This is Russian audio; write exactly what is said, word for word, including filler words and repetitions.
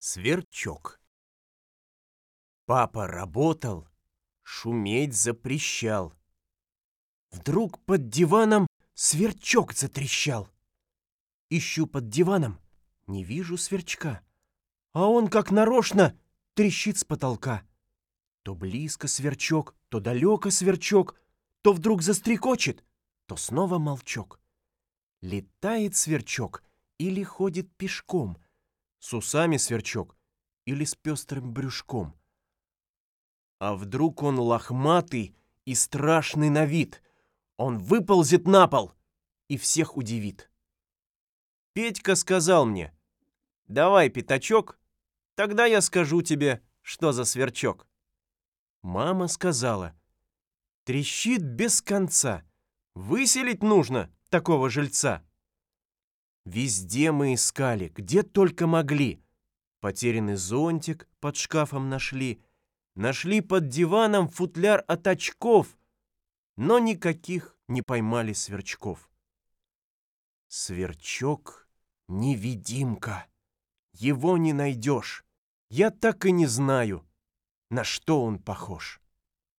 Сверчок. Папа работал, шуметь запрещал. Вдруг под диваном сверчок затрещал. Ищу под диваном, не вижу сверчка, а он как нарочно трещит с потолка. То близко сверчок, то далеко сверчок, то вдруг застрекочет, то снова молчок. Летает сверчок или ходит пешком, с усами сверчок или с пестрым брюшком. А вдруг он лохматый и страшный на вид, он выползет на пол и всех удивит. Петька сказал мне: «Давай пятачок, тогда я скажу тебе, что за сверчок». Мама сказала: «Трещит без конца, выселить нужно такого жильца». Везде мы искали, где только могли. Потерянный зонтик под шкафом нашли, нашли под диваном футляр от очков, но никаких не поймали сверчков. Сверчок — невидимка, его не найдешь. Я так и не знаю, на что он похож.